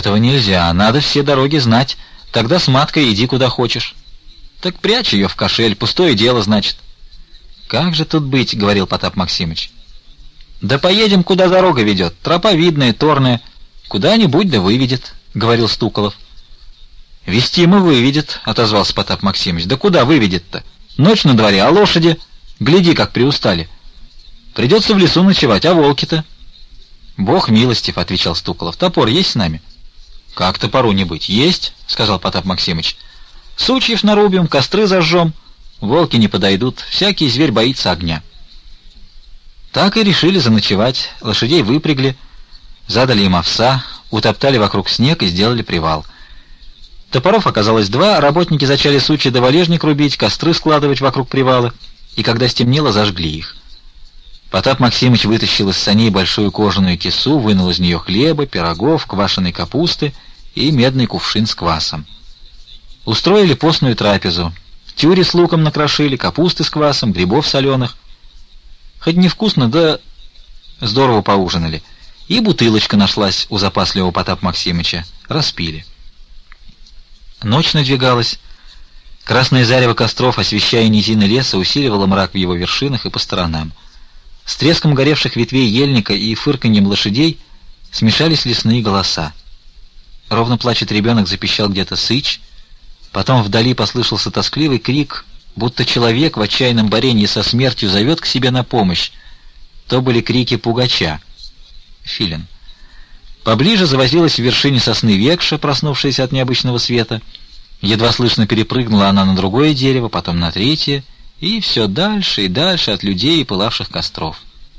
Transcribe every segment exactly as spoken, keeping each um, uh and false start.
Этого нельзя, надо все дороги знать. Тогда с маткой иди куда хочешь. Так прячь ее в кошель, пустое дело, значит. Как же тут быть, говорил Потап Максимыч. Да поедем, куда дорога ведет. Тропа видная, торная. Куда-нибудь да выведет, говорил Стуколов. Вести мы выведет, отозвался Потап Максимыч. Да куда выведет-то? Ночь на дворе, а лошади? Гляди, как приустали. Придется в лесу ночевать, а волки-то? Бог милостив, отвечал Стуколов. Топор есть с нами? Как топору не быть? Есть, сказал Потап Максимыч. Сучьев нарубим, костры зажжем. Волки не подойдут, всякий зверь боится огня. Так и решили заночевать. Лошадей выпрягли, задали им овса, утоптали вокруг снег и сделали привал. Топоров оказалось два, работники зачали сучья да валежник рубить, костры складывать вокруг привала, и когда стемнело, зажгли их. Потап Максимыч вытащил из саней большую кожаную кису, вынул из нее хлеба, пирогов, квашеной капусты и медный кувшин с квасом. Устроили постную трапезу. Тюри с луком накрошили, капусты с квасом, грибов соленых. Хоть невкусно, да здорово поужинали. И бутылочка нашлась у запасливого Потапа Максимыча. Распили. Ночь надвигалась. Красное зарево костров, освещая низины леса, усиливало мрак в его вершинах и по сторонам. С треском горевших ветвей ельника и фырканьем лошадей смешались лесные голоса. Ровно плачет ребенок, запищал где-то сыч. Потом вдали послышался тоскливый крик, будто человек в отчаянном борении со смертью зовет к себе на помощь. То были крики пугача. Филин. Поближе завозилась в вершине сосны Векша, проснувшаяся от необычного света. Едва слышно перепрыгнула она на другое дерево, потом на третье, и все дальше и дальше от людей и пылавших костров.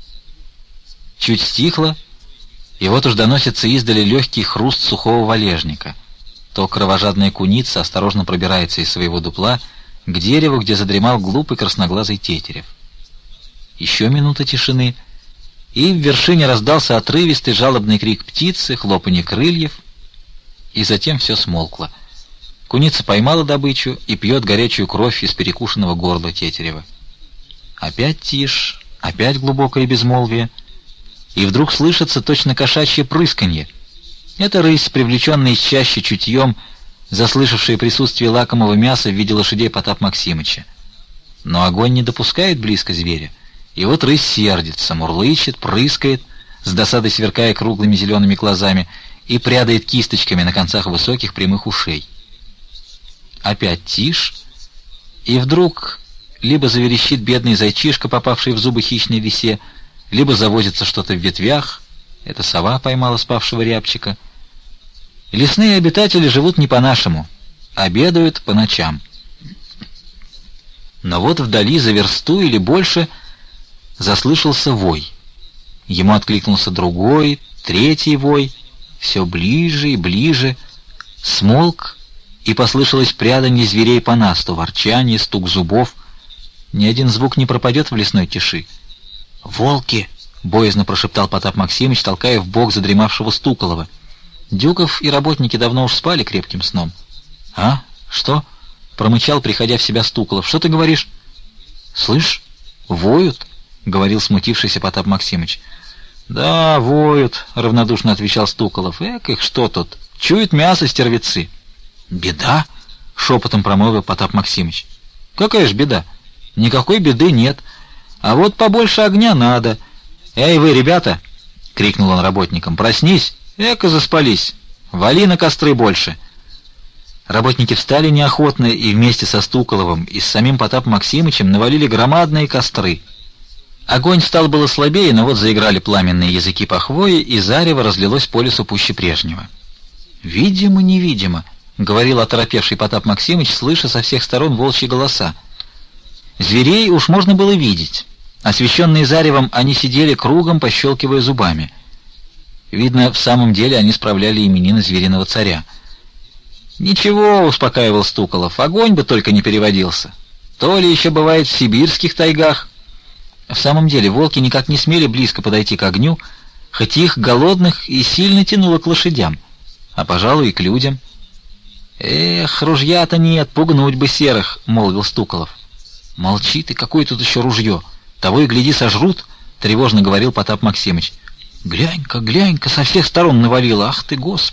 Чуть стихло, и вот уж доносится издали легкий хруст сухого валежника. То кровожадная куница осторожно пробирается из своего дупла к дереву, где задремал глупый красноглазый тетерев. Еще минута тишины, и в вершине раздался отрывистый жалобный крик птицы, хлопанье крыльев, и затем все смолкло. Куница поймала добычу и пьет горячую кровь из перекушенного горла тетерева. Опять тишь, опять глубокое безмолвие, и вдруг слышится точно кошачье прысканье. Это рысь, привлеченная из чащи чутьем, заслышавшая присутствие лакомого мяса в виде лошадей Потап Максимыча. Но огонь не допускает близко зверя, и вот рысь сердится, мурлычет, прыскает, с досадой сверкая круглыми зелеными глазами, и прядает кисточками на концах высоких прямых ушей. Опять тишь, и вдруг либо заверещит бедный зайчишка, попавший в зубы хищной лисе, либо завозится что-то в ветвях. Это сова поймала спавшего рябчика. Лесные обитатели живут не по-нашему, обедают по ночам. Но вот вдали за версту или больше заслышался вой. Ему откликнулся другой, третий вой, все ближе и ближе. Смолк, и послышалось пряданье зверей по насту, ворчание, стук зубов. Ни один звук не пропадет в лесной тиши. «Волки!» — боязно прошептал Потап Максимыч, толкая в бок задремавшего Стуколова. Дюков и работники давно уж спали крепким сном. «А? Что?» — промычал, приходя в себя Стуколов. «Что ты говоришь?» «Слышь, воют?» — говорил смутившийся Потап Максимыч. «Да, воют», — равнодушно отвечал Стуколов. «Эк, их что тут? Чуют мясо стервецы». «Беда?» — шепотом промолвил Потап Максимыч. «Какая ж беда? Никакой беды нет. А вот побольше огня надо. Эй вы, ребята!» — крикнул он работникам. «Проснись! Эка заспались! Вали на костры больше!» Работники встали неохотно и вместе со Стуколовым и с самим Потапом Максимычем навалили громадные костры. Огонь стал было слабее, но вот заиграли пламенные языки по хвое, и зарево разлилось по лесу пуще прежнего. «Видимо-невидимо», — говорил оторопевший Потап Максимыч, слыша со всех сторон волчьи голоса. Зверей уж можно было видеть. Освещенные заревом, они сидели кругом, пощелкивая зубами. Видно, в самом деле они справляли именины звериного царя. «Ничего», — успокаивал Стуколов, — «огонь бы только не переводился. То ли еще бывает в сибирских тайгах». В самом деле волки никак не смели близко подойти к огню, хоть их, голодных, и сильно тянуло к лошадям, а, пожалуй, и к людям. «Эх, ружья-то нет, пугнуть бы серых», — молвил Стуколов. «Молчи ты, какое тут еще ружье? Того и гляди, сожрут», — тревожно говорил Потап Максимыч. «Глянь-ка, глянь-ка, со всех сторон навалило, ах ты, Господи!»